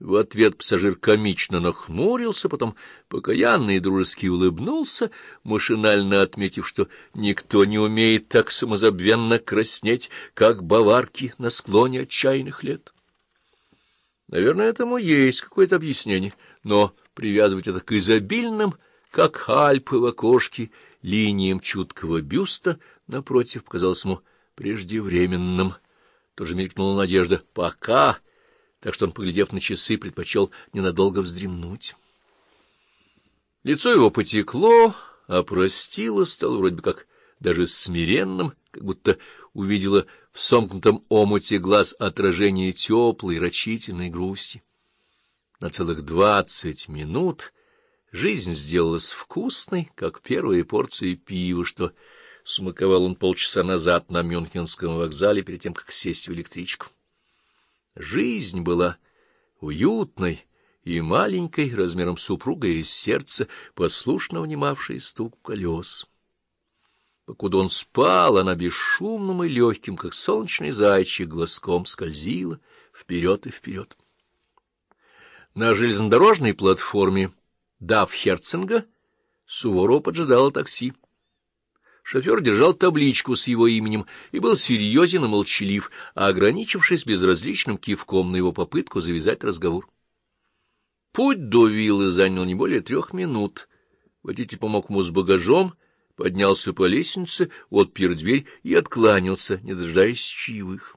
В ответ пассажир комично нахмурился, потом покаянно и дружески улыбнулся, машинально отметив, что никто не умеет так самозабвенно краснеть, как баварки на склоне отчаянных лет. Наверное, этому есть какое-то объяснение, но привязывать это к изобильным, как Альпы в окошке, линиям чуткого бюста, напротив, показалось ему преждевременным. Тоже мелькнула надежда «пока», так что он, поглядев на часы, предпочел ненадолго вздремнуть. Лицо его потекло, опростило, стало вроде бы как даже смиренным, как будто увидела в сомкнутом омуте глаз отражение теплой, рачительной грусти. На целых 20 минут жизнь сделалась вкусной, как первая порция пива, что смаковал он полчаса назад на Мюнхенском вокзале перед тем, как сесть в электричку. Жизнь была уютной и маленькой, размером супруга и сердце, послушно внимавшей стук колес. Покуда он спал, она бесшумным и легким, как солнечный зайчик, глазком скользила вперед и вперед. На железнодорожной платформе Давхерцинга Суворова поджидало такси. Шофер держал табличку с его именем и был серьезен и молчалив, ограничившись безразличным кивком на его попытку завязать разговор. Путь до виллы занял не более 3 минут. Водитель помог ему с багажом, поднялся по лестнице, отпер дверь и откланялся, не дожидаясь чаевых.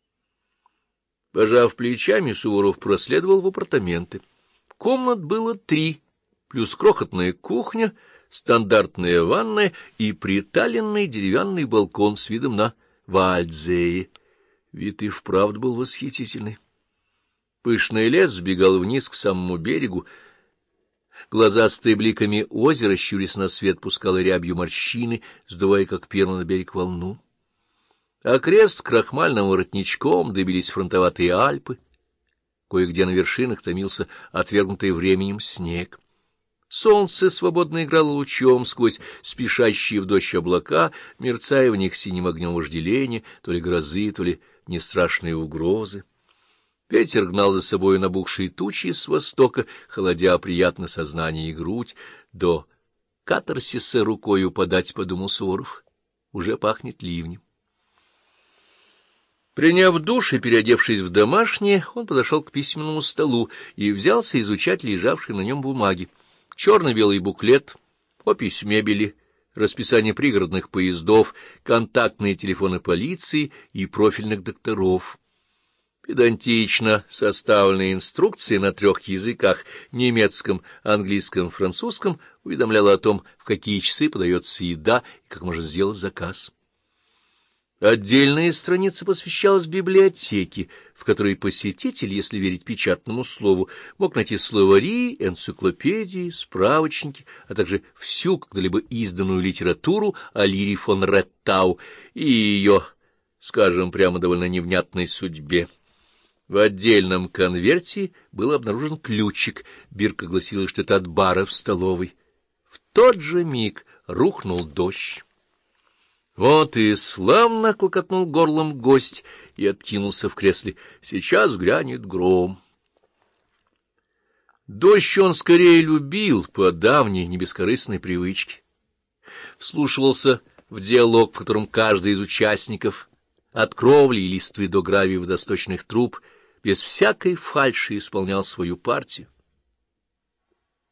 Пожав плечами, Суворов проследовал в апартаменты. Комнат было 3, плюс крохотная кухня, стандартная ванная и приталенный деревянный балкон с видом на Вальдзее. Вид и вправду был восхитительный. Пышный лес сбегал вниз к самому берегу. Глазастые бликами озера, щурясь на свет, пускало рябью морщины, сдувая, как перну, на берег волну. Окрест крахмальным воротничком добились фронтоватые Альпы. Кое-где на вершинах томился отвергнутый временем снег. Солнце свободно играло лучом сквозь спешащие в дождь облака, мерцая в них синим огнем вожделения, то ли грозы, то ли нестрашные угрозы. Ветер гнал за собой набухшие тучи с востока, холодя приятно сознание и грудь. До катарсиса рукою подать, — подумал Суворов, — уже пахнет ливнем. Приняв душ и переодевшись в домашнее, он подошел к письменному столу и взялся изучать лежавшие на нем бумаги. Черно-белый буклет, опись мебели, расписание пригородных поездов, контактные телефоны полиции и профильных докторов. Педантично составленные инструкции на 3 языках — немецком, английском, французском — уведомляла о том, в какие часы подается еда и как можно сделать заказ. Отдельная страница посвящалась библиотеке, в которой посетитель, если верить печатному слову, мог найти словари, энциклопедии, справочники, а также всю когда-либо изданную литературу о Лире фон Реттау и ее, скажем прямо, довольно невнятной судьбе. В отдельном конверте был обнаружен ключик. Бирка гласила, что это от бара в столовой. В тот же миг рухнул дождь. Вот и славно клокотнул горлом гость и откинулся в кресле. Сейчас грянет гром. Дождь он скорее любил по давней небескорыстной привычке. Вслушивался в диалог, в котором каждый из участников, от кровли и листвы до гравия водосточных труб, без всякой фальши исполнял свою партию.